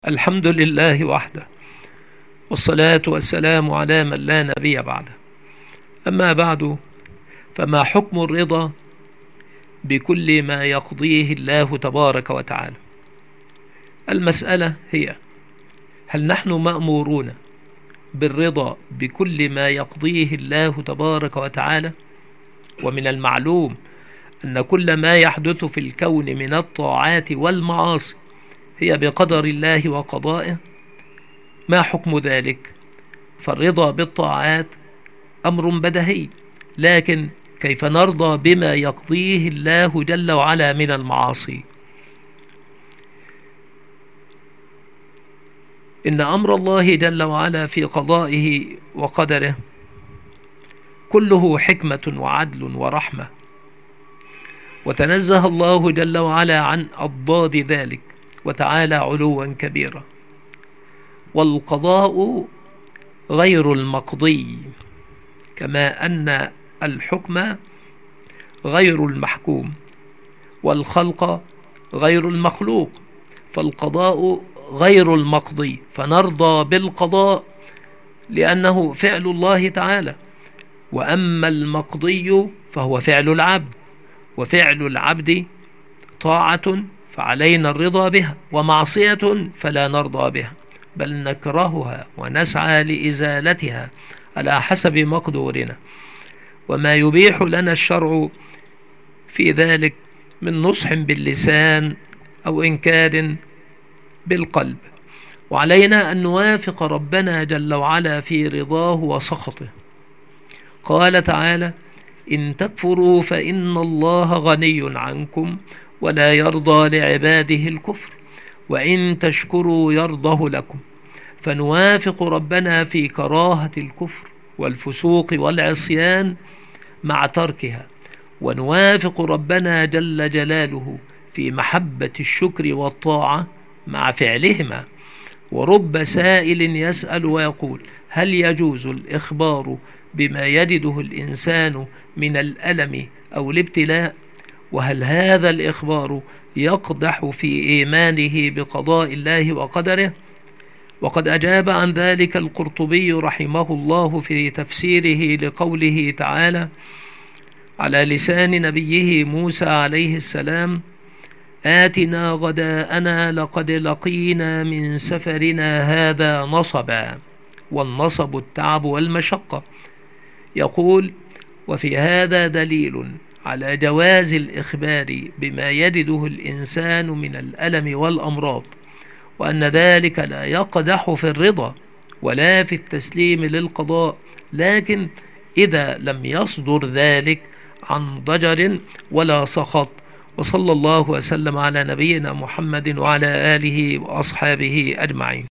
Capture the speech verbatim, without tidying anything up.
الحمد لله وحده، والصلاة والسلام على من لا نبي بعده. أما بعد، فما حكم الرضا بكل ما يقضيه الله تبارك وتعالى؟ المسألة هي: هل نحن مأمورون بالرضا بكل ما يقضيه الله تبارك وتعالى؟ ومن المعلوم أن كل ما يحدث في الكون من الطاعات والمعاصي هي بقدر الله وقضائه. ما حكم ذلك؟ فالرضا بالطاعات أمر بديهي، لكن كيف نرضى بما يقضيه الله جل وعلا من المعاصي؟ إن أمر الله جل وعلا في قضائه وقدره كله حكمة وعدل ورحمة، وتنزه الله جل وعلا عن أضداد ذلك وتعالى علوا كبيرا. والقضاء غير المقضي، كما أن الحكم غير المحكوم، والخلق غير المخلوق. فالقضاء غير المقضي، فنرضى بالقضاء لأنه فعل الله تعالى، وأما المقضي فهو فعل العبد، وفعل العبد طاعة فعلينا الرضا بها، ومعصية فلا نرضى بها، بل نكرهها ونسعى لإزالتها على حسب مقدورنا. وما يبيح لنا الشرع في ذلك من نصح باللسان أو إنكار بالقلب. وعلينا أن نوافق ربنا جل وعلا في رضاه وسخطه. قال تعالى: إن تكفروا فإن الله غني عنكم ولا يرضى لعباده الكفر وإن تشكروا يرضه لكم. فنوافق ربنا في كراهة الكفر والفسوق والعصيان مع تركها، ونوافق ربنا جل جلاله في محبة الشكر والطاعة مع فعلهما. ورب سائل يسأل ويقول: هل يجوز الإخبار بما يجده الإنسان من الألم أو الابتلاء؟ وهل هذا الإخبار يقدح في إيمانه بقضاء الله وقدره؟ وقد أجاب عن ذلك القرطبي رحمه الله في تفسيره لقوله تعالى على لسان نبيه موسى عليه السلام: آتنا غداءنا لقد لقينا من سفرنا هذا نصبا. والنصب التعب والمشقة. يقول: وفي هذا دليل على جواز الإخبار بما يجده الإنسان من الألم والأمراض، وأن ذلك لا يقدح في الرضا ولا في التسليم للقضاء، لكن إذا لم يصدر ذلك عن ضجر ولا سخط. وصلى الله وسلم على نبينا محمد وعلى آله وأصحابه أجمعين.